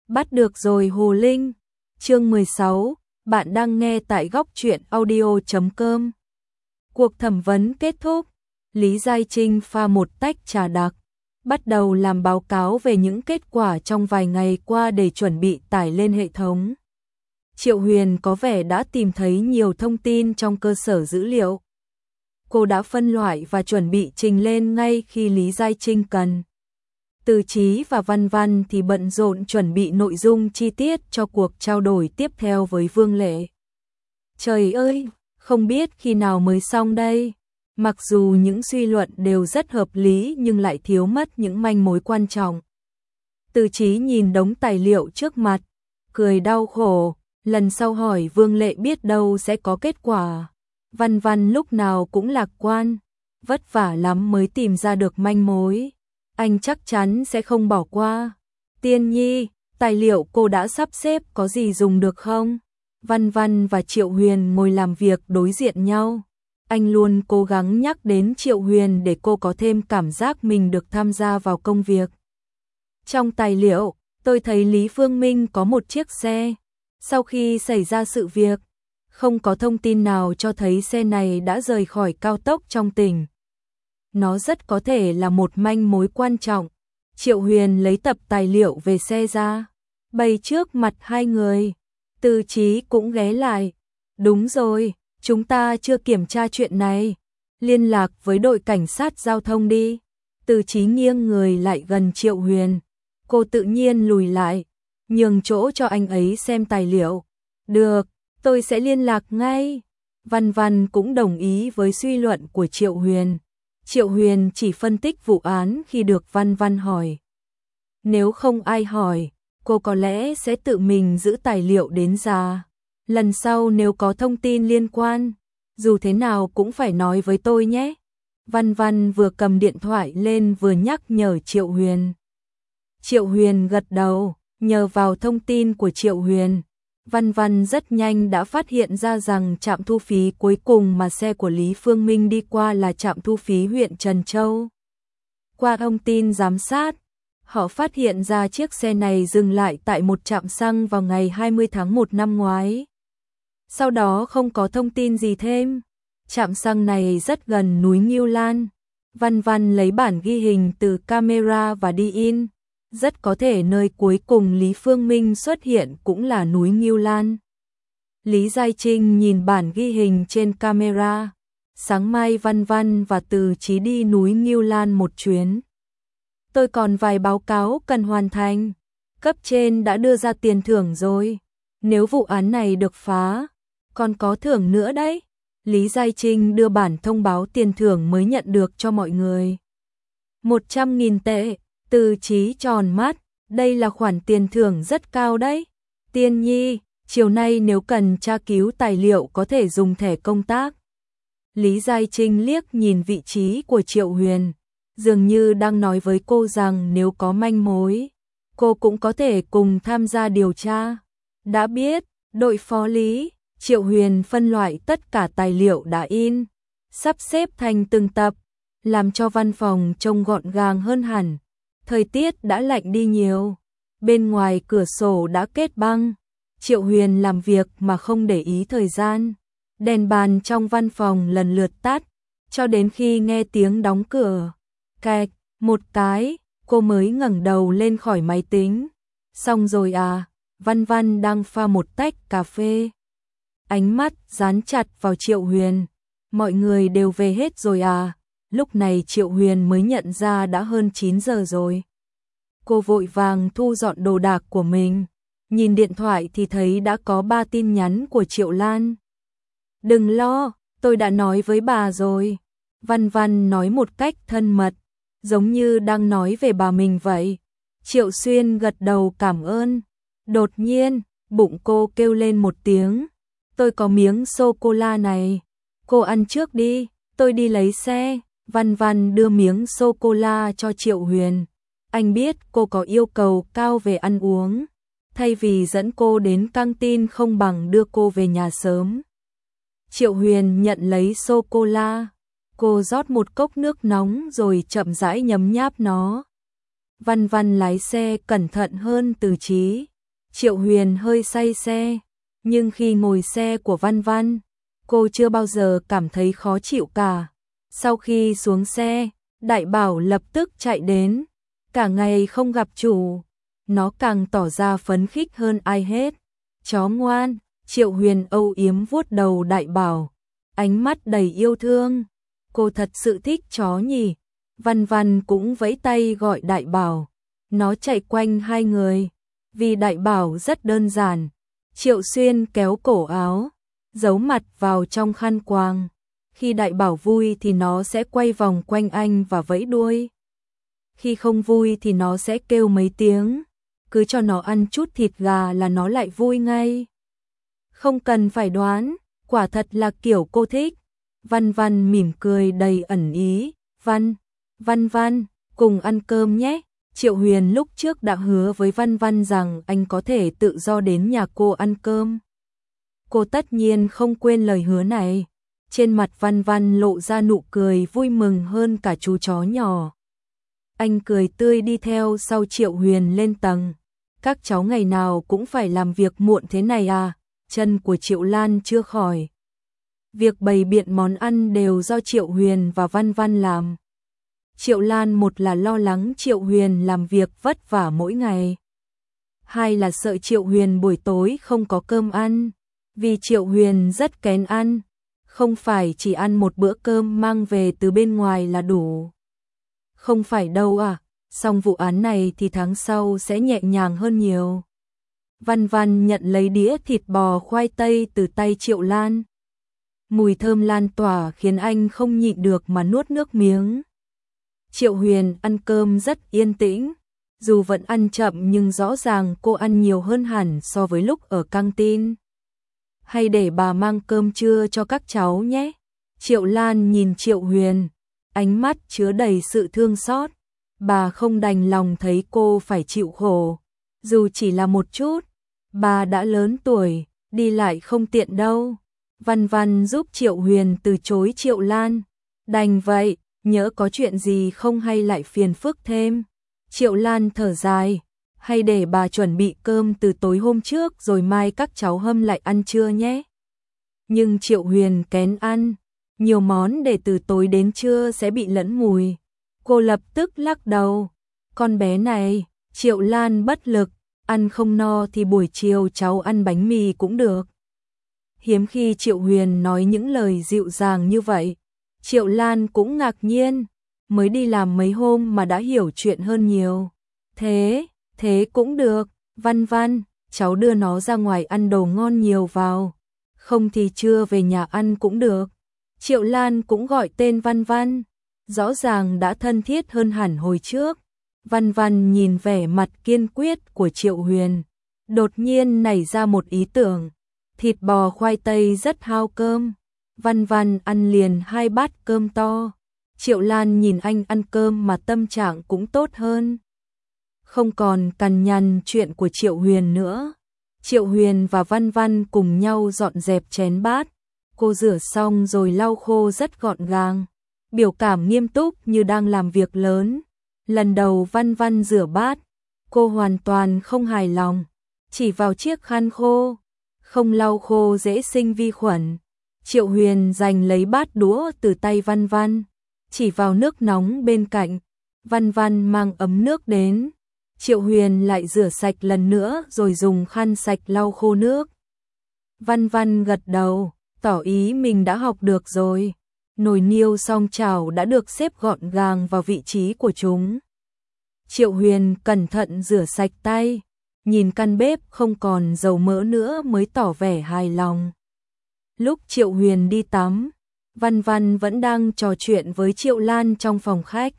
Bắt được rồi Hồ Linh. Chương 16, bạn đang nghe tại góc truyện audio.com. Cuộc thẩm vấn kết thúc, Lý Giai Trinh pha một tách trà đặc, bắt đầu làm báo cáo về những kết quả trong vài ngày qua để chuẩn bị tải lên hệ thống. Triệu Huyền có vẻ đã tìm thấy nhiều thông tin trong cơ sở dữ liệu. Cô đã phân loại và chuẩn bị trình lên ngay khi Lý Giai Trinh cần. Từ Chí và Văn Văn thì bận rộn chuẩn bị nội dung chi tiết cho cuộc trao đổi tiếp theo với Vương Lệ. Trời ơi, không biết khi nào mới xong đây. Mặc dù những suy luận đều rất hợp lý nhưng lại thiếu mất những manh mối quan trọng. Từ Chí nhìn đống tài liệu trước mặt, cười đau khổ, lần sau hỏi Vương Lệ biết đâu sẽ có kết quả. Văn Văn lúc nào cũng lạc quan, vất vả lắm mới tìm ra được manh mối. Anh chắc chắn sẽ không bỏ qua. Tiên Nhi, tài liệu cô đã sắp xếp có gì dùng được không? Văn Văn và Triệu Huyền ngồi làm việc đối diện nhau. Anh luôn cố gắng nhắc đến Triệu Huyền để cô có thêm cảm giác mình được tham gia vào công việc. Trong tài liệu, tôi thấy Lý Phương Minh có một chiếc xe. Sau khi xảy ra sự việc, không có thông tin nào cho thấy xe này đã rời khỏi cao tốc trong tỉnh. Nó rất có thể là một manh mối quan trọng. Triệu Huyền lấy tập tài liệu về xe ra, bày trước mặt hai người. Từ Chí cũng ghé lại. Đúng rồi, chúng ta chưa kiểm tra chuyện này. Liên lạc với đội cảnh sát giao thông đi. Từ Chí nghiêng người lại gần Triệu Huyền. Cô tự nhiên lùi lại, nhường chỗ cho anh ấy xem tài liệu. Được, tôi sẽ liên lạc ngay. Văn Văn cũng đồng ý với suy luận của Triệu Huyền. Triệu Huyền chỉ phân tích vụ án khi được Văn Văn hỏi. Nếu không ai hỏi, cô có lẽ sẽ tự mình giữ tài liệu đến già. Lần sau nếu có thông tin liên quan, dù thế nào cũng phải nói với tôi nhé. Văn Văn vừa cầm điện thoại lên vừa nhắc nhở Triệu Huyền. Triệu Huyền gật đầu, nhờ vào thông tin của Triệu Huyền. Văn Văn rất nhanh đã phát hiện ra rằng trạm thu phí cuối cùng mà xe của Lý Phương Minh đi qua là trạm thu phí huyện Trần Châu. Qua thông tin giám sát, họ phát hiện ra chiếc xe này dừng lại tại một trạm xăng vào ngày 20 tháng 1 năm ngoái. Sau đó không có thông tin gì thêm. Trạm xăng này rất gần núi Ngưu Lan. Văn Văn lấy bản ghi hình từ camera và đi in. Rất có thể nơi cuối cùng Lý Phương Minh xuất hiện cũng là núi Ngưu Lan. Lý Giai Trinh nhìn bản ghi hình trên camera. Sáng mai Văn Văn và Từ Chí đi núi Ngưu Lan một chuyến. Tôi còn vài báo cáo cần hoàn thành. Cấp trên đã đưa ra tiền thưởng rồi. Nếu vụ án này được phá, còn có thưởng nữa đấy. Lý Giai Trinh đưa bản thông báo tiền thưởng mới nhận được cho mọi người. 100.000 tệ. Từ Chí tròn mắt, đây là khoản tiền thưởng rất cao đấy. Tiên Nhi, chiều nay nếu cần tra cứu tài liệu có thể dùng thẻ công tác. Lý Giai Trinh liếc nhìn vị trí của Triệu Huyền, dường như đang nói với cô rằng nếu có manh mối, cô cũng có thể cùng tham gia điều tra. Đã biết, đội phó Lý. Triệu Huyền phân loại tất cả tài liệu đã in, sắp xếp thành từng tập, làm cho văn phòng trông gọn gàng hơn hẳn. Thời tiết đã lạnh đi nhiều, bên ngoài cửa sổ đã kết băng. Triệu Huyền làm việc mà không để ý thời gian. Đèn bàn trong văn phòng lần lượt tắt, cho đến khi nghe tiếng đóng cửa. Cạch, một cái, cô mới ngẩng đầu lên khỏi máy tính. Xong rồi à? Văn Văn đang pha một tách cà phê. Ánh mắt dán chặt vào Triệu Huyền. Mọi người đều về hết rồi à? Lúc này Triệu Huyền mới nhận ra đã hơn 9 giờ rồi. Cô vội vàng thu dọn đồ đạc của mình. Nhìn điện thoại thì thấy đã có 3 tin nhắn của Triệu Lan. Đừng lo, tôi đã nói với bà rồi. Văn Văn nói một cách thân mật, giống như đang nói về bà mình vậy. Triệu Xuyên gật đầu cảm ơn. Đột nhiên, bụng cô kêu lên một tiếng. Tôi có miếng sô-cô-la này. Cô ăn trước đi, tôi đi lấy xe. Văn Văn đưa miếng sô-cô-la cho Triệu Huyền. Anh biết cô có yêu cầu cao về ăn uống. Thay vì dẫn cô đến căng tin không bằng đưa cô về nhà sớm. Triệu Huyền nhận lấy sô-cô-la. Cô rót một cốc nước nóng rồi chậm rãi nhấm nháp nó. Văn Văn lái xe cẩn thận hơn Từ Chí. Triệu Huyền hơi say xe, nhưng khi ngồi xe của Văn Văn, cô chưa bao giờ cảm thấy khó chịu cả. Sau khi xuống xe, Đại Bảo lập tức chạy đến, cả ngày không gặp chủ, nó càng tỏ ra phấn khích hơn ai hết. Chó ngoan, Triệu Huyền âu yếm vuốt đầu Đại Bảo, ánh mắt đầy yêu thương. Cô thật sự thích chó nhỉ? Văn Văn cũng vẫy tay gọi Đại Bảo, nó chạy quanh hai người. Vì Đại Bảo rất đơn giản, Triệu Xuyên kéo cổ áo, giấu mặt vào trong khăn quàng. Khi Đại Bảo vui thì nó sẽ quay vòng quanh anh và vẫy đuôi. Khi không vui thì nó sẽ kêu mấy tiếng. Cứ cho nó ăn chút thịt gà là nó lại vui ngay. Không cần phải đoán, quả thật là kiểu cô thích. Văn Văn mỉm cười đầy ẩn ý. Văn Văn, cùng ăn cơm nhé. Triệu Huyền lúc trước đã hứa với Văn Văn rằng anh có thể tự do đến nhà cô ăn cơm. Cô tất nhiên không quên lời hứa này. Trên mặt Văn Văn lộ ra nụ cười vui mừng hơn cả chú chó nhỏ. Anh cười tươi đi theo sau Triệu Huyền lên tầng. Các cháu ngày nào cũng phải làm việc muộn thế này à? Chân của Triệu Lan chưa khỏi. Việc bày biện món ăn đều do Triệu Huyền và Văn Văn làm. Triệu Lan một là lo lắng Triệu Huyền làm việc vất vả mỗi ngày. Hai là sợ Triệu Huyền buổi tối không có cơm ăn. Vì Triệu Huyền rất kén ăn. Không phải chỉ ăn một bữa cơm mang về từ bên ngoài là đủ. Không phải đâu à, xong vụ án này thì tháng sau sẽ nhẹ nhàng hơn nhiều. Văn Văn nhận lấy đĩa thịt bò khoai tây từ tay Triệu Lan. Mùi thơm lan tỏa khiến anh không nhịn được mà nuốt nước miếng. Triệu Huyền ăn cơm rất yên tĩnh. Dù vẫn ăn chậm nhưng rõ ràng cô ăn nhiều hơn hẳn so với lúc ở căng tin. Hay để bà mang cơm trưa cho các cháu nhé. Triệu Lan nhìn Triệu Huyền, ánh mắt chứa đầy sự thương xót. Bà không đành lòng thấy cô phải chịu khổ. Dù chỉ là một chút, bà đã lớn tuổi, đi lại không tiện đâu. Văn Văn giúp Triệu Huyền từ chối Triệu Lan. Đành vậy, nhỡ có chuyện gì không hay lại phiền phức thêm. Triệu Lan thở dài, hay để bà chuẩn bị cơm từ tối hôm trước rồi mai các cháu hâm lại ăn trưa nhé. Nhưng Triệu Huyền kén ăn, nhiều món để từ tối đến trưa sẽ bị lẫn mùi. Cô lập tức lắc đầu, con bé này. Triệu Lan bất lực, ăn không no thì buổi chiều cháu ăn bánh mì cũng được. Hiếm khi Triệu Huyền nói những lời dịu dàng như vậy. Triệu Lan cũng ngạc nhiên, mới đi làm mấy hôm mà đã hiểu chuyện hơn nhiều. Thế cũng được, Văn Văn, cháu đưa nó ra ngoài ăn đồ ngon nhiều vào. Không thì trưa về nhà ăn cũng được. Triệu Lan cũng gọi tên Văn Văn, rõ ràng đã thân thiết hơn hẳn hồi trước. Văn Văn nhìn vẻ mặt kiên quyết của Triệu Huyền, đột nhiên nảy ra một ý tưởng. Thịt bò khoai tây rất hao cơm. Văn Văn ăn liền 2 bát cơm to. Triệu Lan nhìn anh ăn cơm mà tâm trạng cũng tốt hơn. Không còn cằn nhằn chuyện của Triệu Huyền nữa. Triệu Huyền và Văn Văn cùng nhau dọn dẹp chén bát. Cô rửa xong rồi lau khô rất gọn gàng. Biểu cảm nghiêm túc như đang làm việc lớn. Lần đầu Văn Văn rửa bát, cô hoàn toàn không hài lòng. Chỉ vào chiếc khăn khô, không lau khô dễ sinh vi khuẩn. Triệu Huyền giành lấy bát đũa từ tay Văn Văn, chỉ vào nước nóng bên cạnh. Văn Văn mang ấm nước đến. Triệu Huyền lại rửa sạch lần nữa rồi dùng khăn sạch lau khô nước. Văn Văn gật đầu, tỏ ý mình đã học được rồi. Nồi niêu song chảo đã được xếp gọn gàng vào vị trí của chúng. Triệu Huyền cẩn thận rửa sạch tay, nhìn căn bếp không còn dầu mỡ nữa mới tỏ vẻ hài lòng. Lúc Triệu Huyền đi tắm, Văn Văn vẫn đang trò chuyện với Triệu Lan trong phòng khách.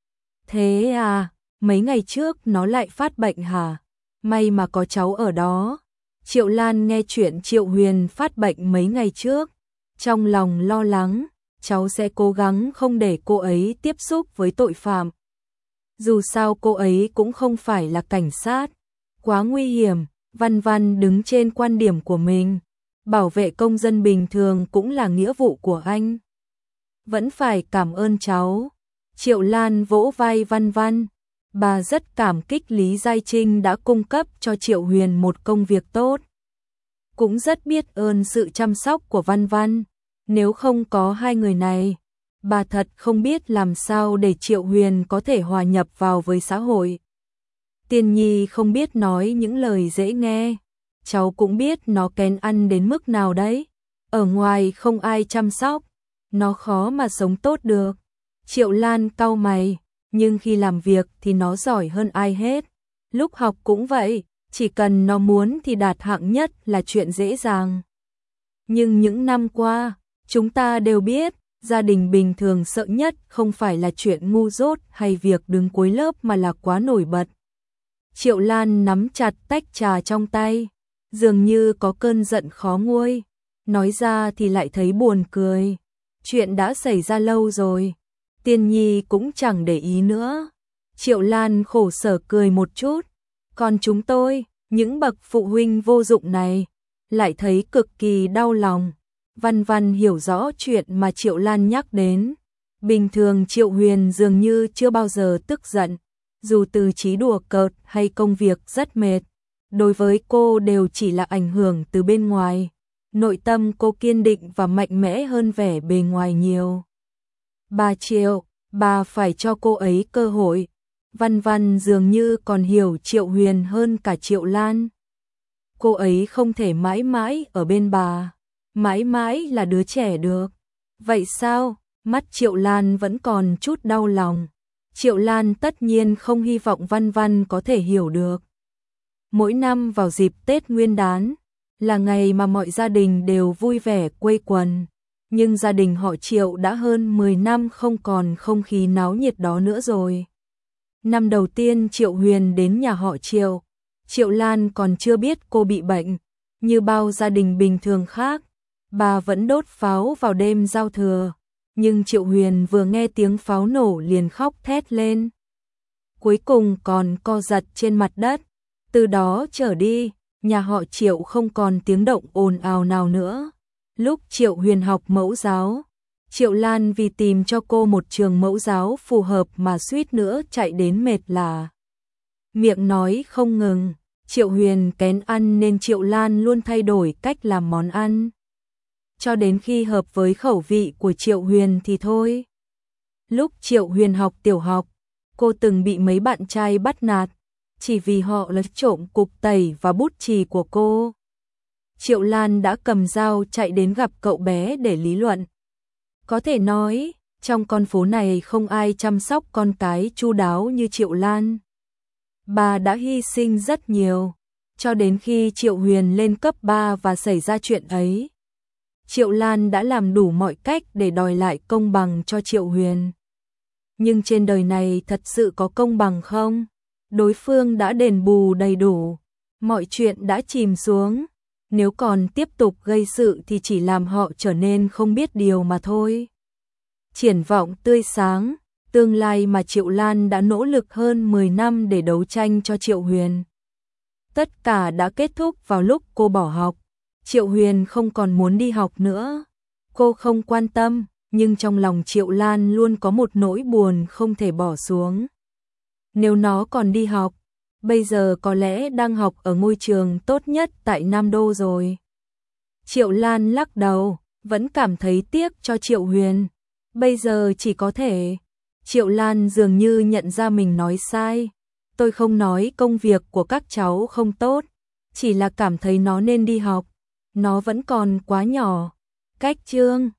Thế à, mấy ngày trước nó lại phát bệnh hả? May mà có cháu ở đó. Triệu Lan nghe chuyện Triệu Huyền phát bệnh mấy ngày trước, trong lòng lo lắng. Cháu sẽ cố gắng không để cô ấy tiếp xúc với tội phạm. Dù sao cô ấy cũng không phải là cảnh sát. Quá nguy hiểm. Văn Văn đứng trên quan điểm của mình. Bảo vệ công dân bình thường cũng là nghĩa vụ của anh. Vẫn phải cảm ơn cháu. Triệu Lan vỗ vai Văn Văn. Bà rất cảm kích Lý Giai Trinh đã cung cấp cho Triệu Huyền một công việc tốt. Cũng rất biết ơn sự chăm sóc của Văn Văn. Nếu không có hai người này, bà thật không biết làm sao để Triệu Huyền có thể hòa nhập vào với xã hội. Tiên Nhi không biết nói những lời dễ nghe. Cháu cũng biết nó kén ăn đến mức nào đấy. Ở ngoài không ai chăm sóc, nó khó mà sống tốt được. Triệu Lan cau mày, nhưng khi làm việc thì nó giỏi hơn ai hết. Lúc học cũng vậy, chỉ cần nó muốn thì đạt hạng nhất là chuyện dễ dàng. Nhưng những năm qua, chúng ta đều biết, gia đình bình thường sợ nhất không phải là chuyện ngu dốt hay việc đứng cuối lớp mà là quá nổi bật. Triệu Lan nắm chặt tách trà trong tay, dường như có cơn giận khó nguôi. Nói ra thì lại thấy buồn cười. Chuyện đã xảy ra lâu rồi, Tiên Nhi cũng chẳng để ý nữa. Triệu Lan khổ sở cười một chút. Còn chúng tôi, những bậc phụ huynh vô dụng này, lại thấy cực kỳ đau lòng. Văn Văn hiểu rõ chuyện mà Triệu Lan nhắc đến. Bình thường Triệu Huyền dường như chưa bao giờ tức giận. Dù từ trí đùa cợt hay công việc rất mệt, đối với cô đều chỉ là ảnh hưởng từ bên ngoài. Nội tâm cô kiên định và mạnh mẽ hơn vẻ bề ngoài nhiều. Bà Triệu, bà phải cho cô ấy cơ hội. Văn Văn dường như còn hiểu Triệu Huyền hơn cả Triệu Lan. Cô ấy không thể mãi mãi ở bên bà, mãi mãi là đứa trẻ được. Vậy sao? Mắt Triệu Lan vẫn còn chút đau lòng. Triệu Lan tất nhiên không hy vọng Văn Văn có thể hiểu được. Mỗi năm vào dịp Tết Nguyên đán, là ngày mà mọi gia đình đều vui vẻ quây quần. Nhưng gia đình họ Triệu đã hơn 10 năm không còn không khí náo nhiệt đó nữa rồi. Năm đầu tiên Triệu Huyền đến nhà họ Triệu, Triệu Lan còn chưa biết cô bị bệnh. Như bao gia đình bình thường khác, bà vẫn đốt pháo vào đêm giao thừa. Nhưng Triệu Huyền vừa nghe tiếng pháo nổ liền khóc thét lên. Cuối cùng còn co giật trên mặt đất. Từ đó trở đi, nhà họ Triệu không còn tiếng động ồn ào nào nữa. Lúc Triệu Huyền học mẫu giáo, Triệu Lan vì tìm cho cô một trường mẫu giáo phù hợp mà suýt nữa chạy đến mệt lả. Miệng nói không ngừng, Triệu Huyền kén ăn nên Triệu Lan luôn thay đổi cách làm món ăn. Cho đến khi hợp với khẩu vị của Triệu Huyền thì thôi. Lúc Triệu Huyền học tiểu học, cô từng bị mấy bạn trai bắt nạt, chỉ vì họ lấy trộm cục tẩy và bút chì của cô. Triệu Lan đã cầm dao chạy đến gặp cậu bé để lý luận. Có thể nói, trong con phố này không ai chăm sóc con cái chu đáo như Triệu Lan. Bà đã hy sinh rất nhiều, cho đến khi Triệu Huyền lên cấp 3 và xảy ra chuyện ấy. Triệu Lan đã làm đủ mọi cách để đòi lại công bằng cho Triệu Huyền. Nhưng trên đời này thật sự có công bằng không? Đối phương đã đền bù đầy đủ, mọi chuyện đã chìm xuống. Nếu còn tiếp tục gây sự thì chỉ làm họ trở nên không biết điều mà thôi. Triển vọng tươi sáng, tương lai mà Triệu Lan đã nỗ lực hơn 10 năm để đấu tranh cho Triệu Huyền. Tất cả đã kết thúc vào lúc cô bỏ học. Triệu Huyền không còn muốn đi học nữa. Cô không quan tâm, nhưng trong lòng Triệu Lan luôn có một nỗi buồn không thể bỏ xuống. Nếu nó còn đi học, bây giờ có lẽ đang học ở ngôi trường tốt nhất tại Nam Đô rồi. Triệu Lan lắc đầu, vẫn cảm thấy tiếc cho Triệu Huyền. Bây giờ chỉ có thể. Triệu Lan dường như nhận ra mình nói sai. Tôi không nói công việc của các cháu không tốt, chỉ là cảm thấy nó nên đi học. Nó vẫn còn quá nhỏ. Cách chương